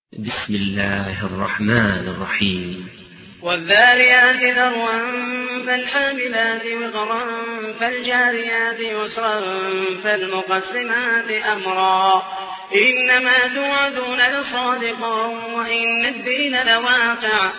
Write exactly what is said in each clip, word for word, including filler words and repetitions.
بسم الله الرحمن الرحيم. والذاريات ذروا فالحاملات وقرا فالجاريات يسرا فالمقسمات أمرا إنما توعدون لصادق وإن الدين لواقع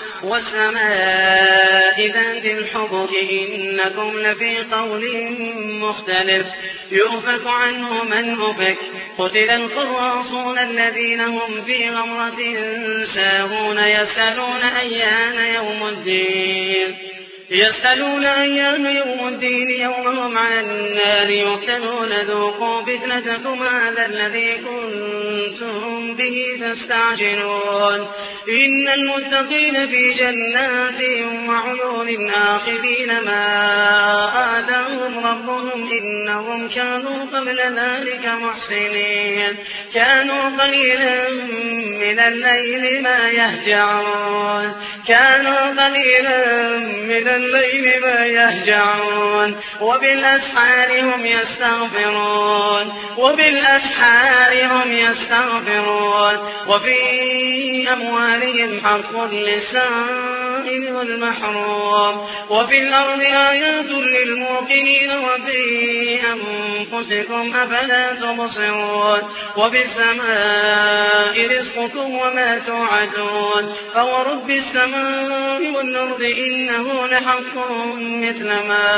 والسماء ذات الحبك إنكم لفي قول مختلف يؤفك عنه من أفك قتل الخراصون الذين هم في غمرة ساهون يسألون أيان يوم الدين يسألون أيان يوم الدين يومهم على النار يفتنون ذوقوا فتنتكم هذا الذي كنتم به تستعجلون إن المتقين في جنات وعيون آخذين ما آتاهم ربهم إنهم كانوا قبل ذلك محسنين كانوا قليلا من الليل ما يهجعون كانوا قليلا من الليل ما يهجعون وبالأسحار هم يستغفرون وبالأسحار هم يستغفرون وفي أموالهم حق للسائل والمحروم وفي الأرض آيات للموقنين وفي أنفسكم أفلا تبصرون وفي السماء رزقكم وما توعدون فورب السماء والأرض إنه لحق مثل ما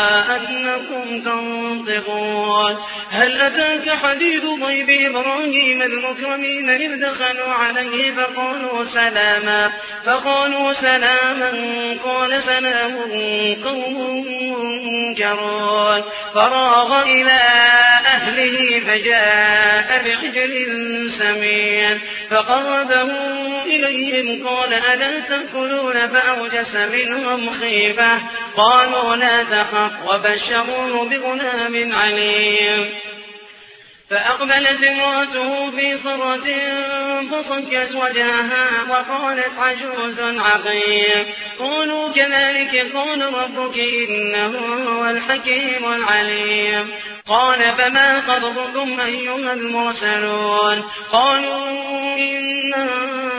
أنكم تنطقون هل أتاك حديث ضيف إبراهيم المكرمين إذ دخلوا عليه فقالوا سلاما فقالوا سلاما قال سلام قوم منكرون فراغ إلى أهله فجاء بعجل سمين فقربه إليهم قال ألا تأكلون فأوجس منهم خيفة قالوا لا تخف وبشروه بغلام عليم فأقبلت امرأته في صرة فصكت وجهها وقالت عجوز عقيم قالوا كذلك قال ربك إنه هو الحكيم العليم قال فما خطبكم أيها المرسلون قالوا إنا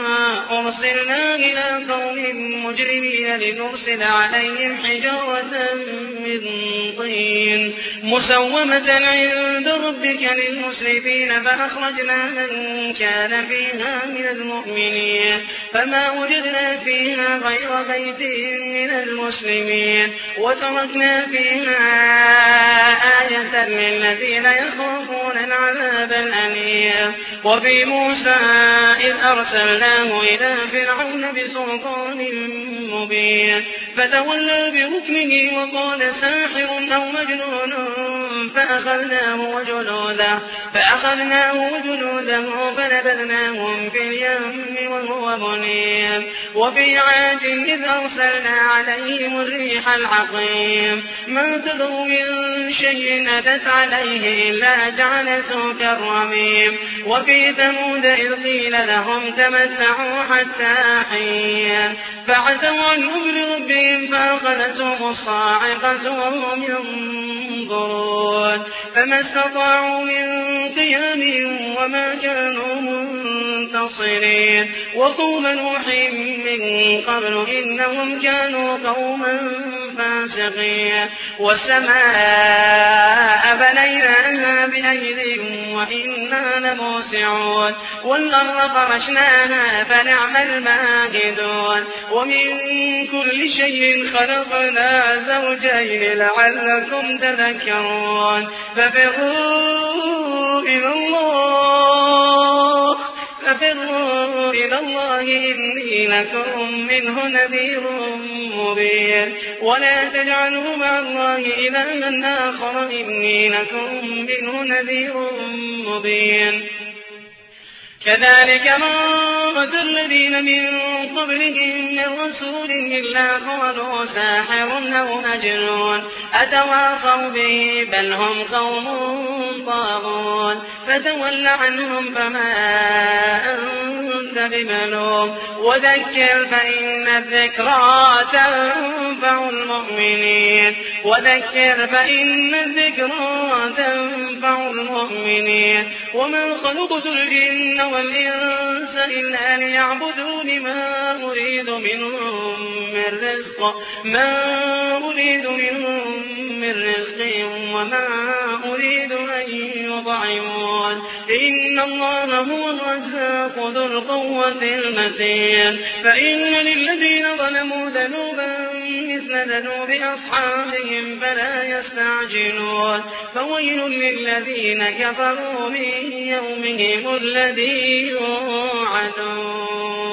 أرسلنا إلى قوم مجرمين لنرسل عليهم حجارة من طين مسومة عند ربك للمسرفين فأخرجنا من كان فيها من المؤمنين فما وجدنا فيها غير بيت من المسلمين وتركنا فيها آية للذين يخافون العذاب الأليم وفي موسى إذ أرسلناه إلى فرعون بسلطان مبين فتولى بركنه وقال ساحر أو مجنون فأخذناه وجنوده فأخذناه وجنوده فنبذناهم في اليم وهو مليم وفي عاد إذ أرسلنا عليهم الريح العقيم ما تذر من شيء أتت عليه إلا جعلته كالرميم وفي ثمود إذ قيل لهم تمتعوا حتى حين فعتوا عن أمر ربهم فأخذتهم الصاعقة وهم ينظرون فما استطاعوا من قيام وما كانوا منتصرين وقوم نوح من قبل إنهم كانوا قوما فاسقين والسماء بنيناها بأيد وإنا لموسعون والأرض فرشناها فنعم الماهدون ومن كل شيء خلقنا زوجين لعلكم تذكرون ففروا إلى الله ففروا إلى الله إني لكم منه نذير مبين ولا تجعلوا مع الله إلها آخر إني لكم منه نذير مبين كذلك ما أتى الذين من قبلهم من رسول إلا قالوا ساحر أو مجنون أتواصوا به بل هم قوم طاغون فتول عنهم فما أنت بملوم وذكر فإن الذكرى تنفع المؤمنين وذكر فإن الذكرى تنفع المؤمنين وما خلقت الجن والإنس إلا إلا ليعبدون ما أريد منهم من رزق ما أريد منهم من رزق وما أريد أن يطعمون إن الله هو الرزاق ذو القوة المتين فإن للذين ظلموا ذنوبا مثل ذنوب أصحابهم فلا يستعجلون فويل للذين كفروا من يومهم الذي يوعدون